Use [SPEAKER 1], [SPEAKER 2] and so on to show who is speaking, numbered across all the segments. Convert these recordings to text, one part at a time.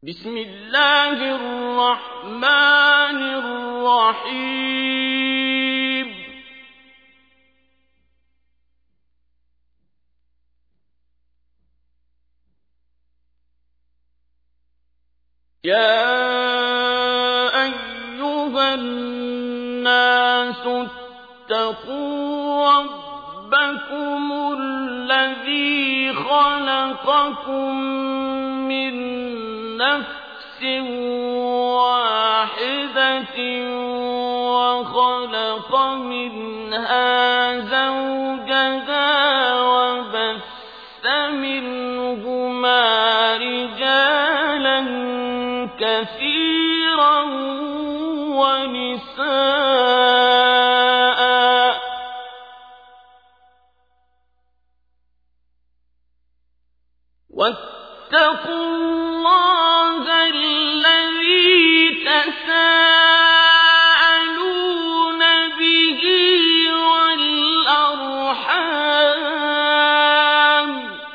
[SPEAKER 1] بسم الله الرحمن الرحيم يا أيها الناس اتقوا ربكم الذي خلقكم من نفس واحدة وخلق منها زوجها وبث منهما رجالا كثيرا ونساء واتقوا الله الذي تساءلون به والأرحام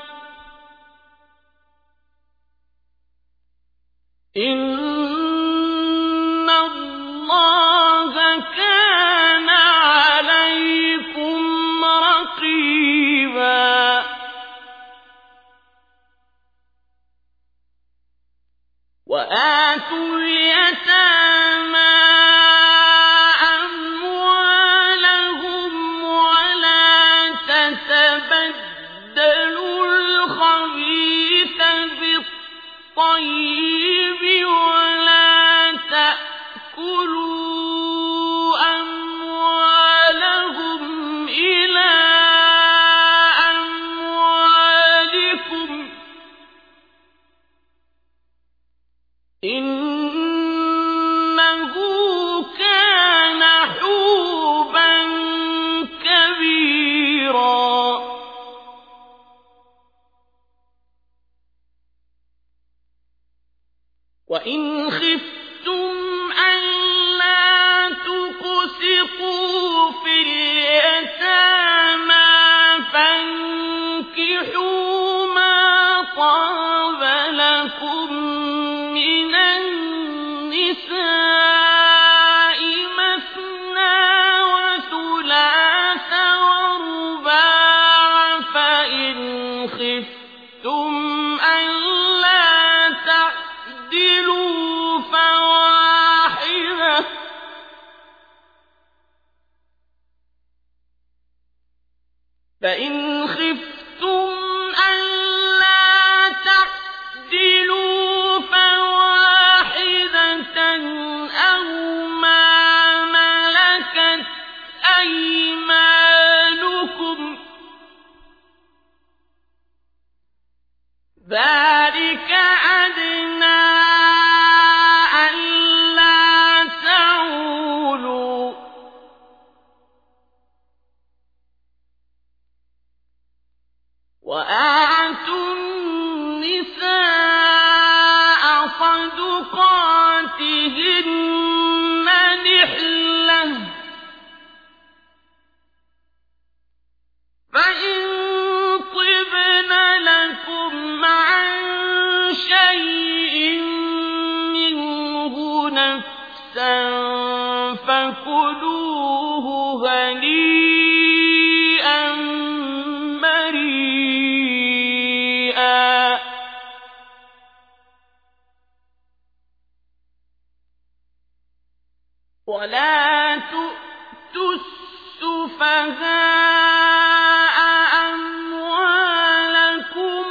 [SPEAKER 1] إن الله كان عليكم رقيبا وآتوا اليتامى أموالهم ولا تتبدلوا الخبيث بالطيب ولا تأكلوا أموالهم إلى أموالكم إنه كان حوبا كبيرا وإن خفتم ألا تقسطوا في اليتامى فانكحوا ما طاب لكم من النساء مثنى وثلاث ورباع فإن خفتم ألا تعدلوا فواحدة أو ما ملكت أيمانكم ذلك أدنى ألا تعولوا وآتوا النساء صدقاتهن نحلة فإن طبن لكم عن شيء منه نفسا فكلوه هنيئا مريئا ولا تؤتوا السفهاء أموالكم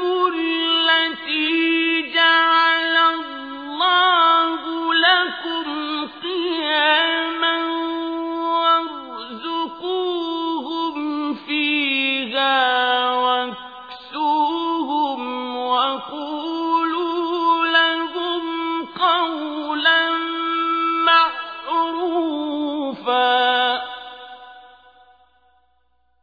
[SPEAKER 1] التي جعل الله لكم قياما وارزقوهم فيها واكسوهم وقولوا لهم قولا معروفا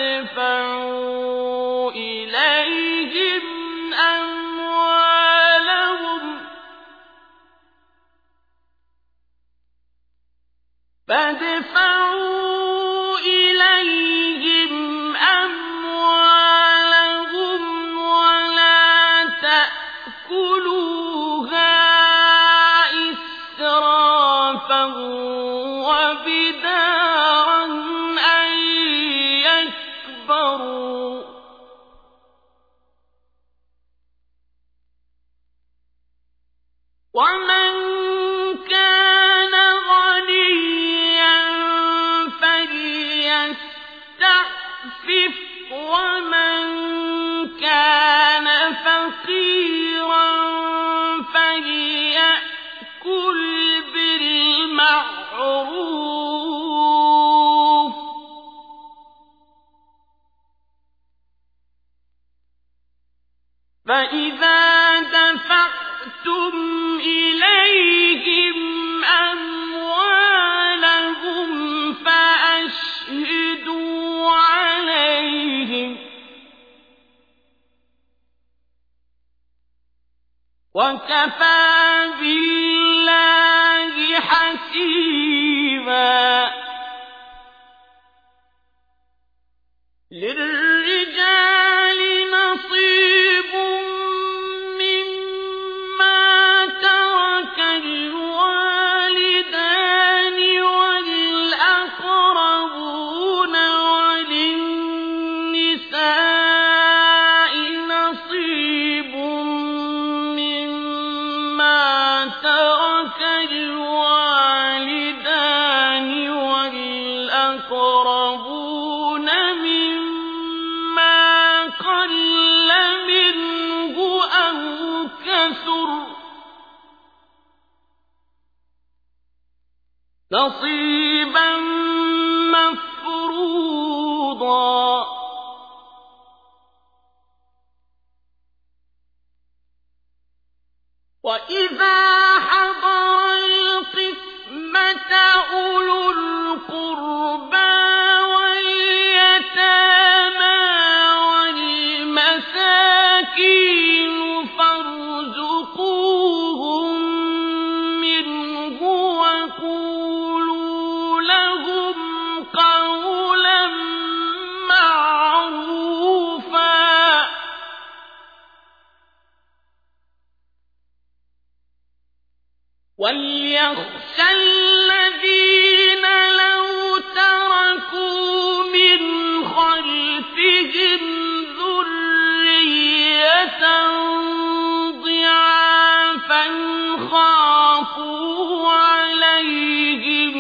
[SPEAKER 1] فادفعوا إليهم أموالهم ولا تأكلوها إسرافا وبدارا أن يكبروا ومن كان غنيا فليستعفف ومن كان فقيرا فليأكل بالمعروف فإذا دفعتم إليهم أموالهم فأشهدوا عليهم وكفى بالله حسيبا للرجال نصيب مما ترك الوالدان والأقربون وللنساء نصيب مما ترك الوالدان والأقربون مما قل منه أو كثر نصيبا مفروضا وإذا حضر القسمة أولو القربى واليتامى والمساكين فارزقوهم منه وقولوا لهم قولا معروفا وليخشى الذين لو تركوا من خلفهم ذرية ضعافا خافوا عليهم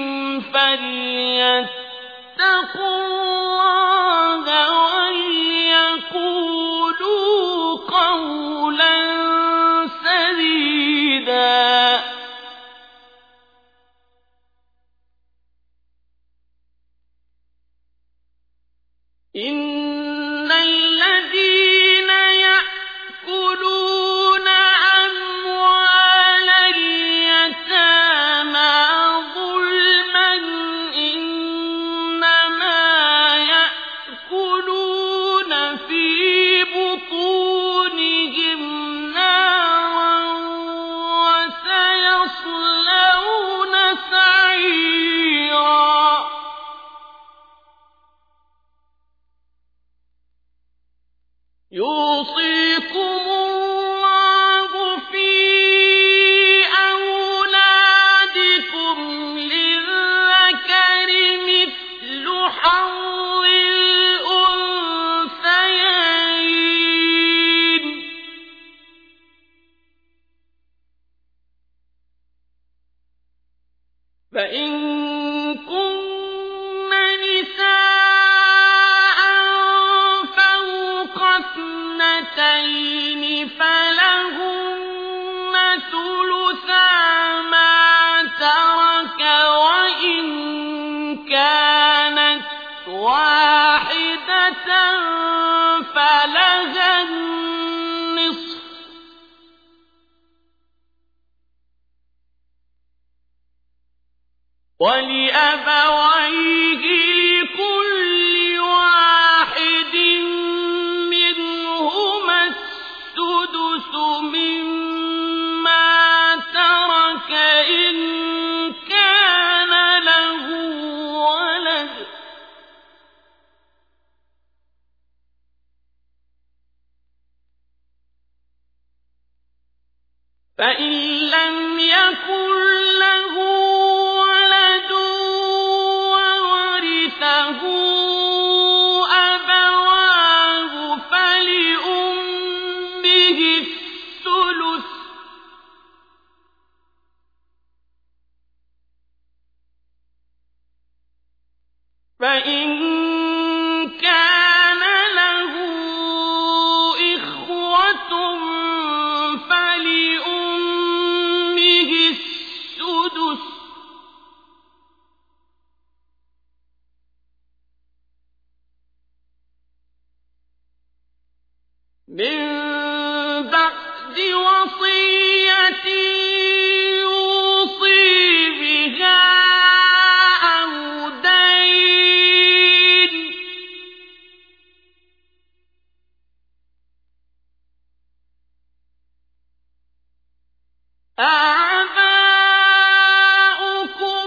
[SPEAKER 1] فليتقوا الله وليقولوا قولا سديدا إن الذين يأكلون أموال اليتامى ظلما إنما يأكلون في بطونهم نارا وسيصلون سعيرا يوصيكم الله في أولادكم للذكر مثل حظ الأنثيين فإن كن نساء فوق اثنتين فلهن ثلثا ما ترك وإن كانت واحدة فلها النصف ولأبويه لكل واحد فإن لم يكن له ولد وورثه أبواه فلأمه الثلث فإن كان له إخوة فلأمه السدس من بعد وصية يوصي بها أو دين آباؤكم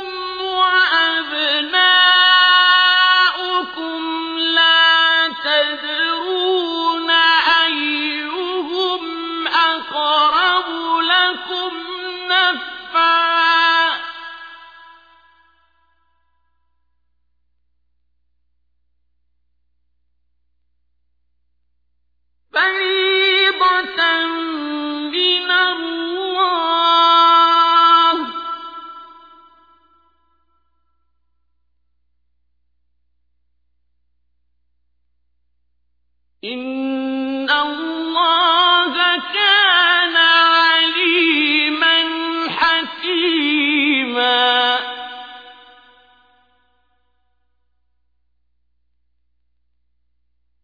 [SPEAKER 1] وأبناؤكم لا تدرون أيهم أقرب لكم نفعا فريضة من الله إن الله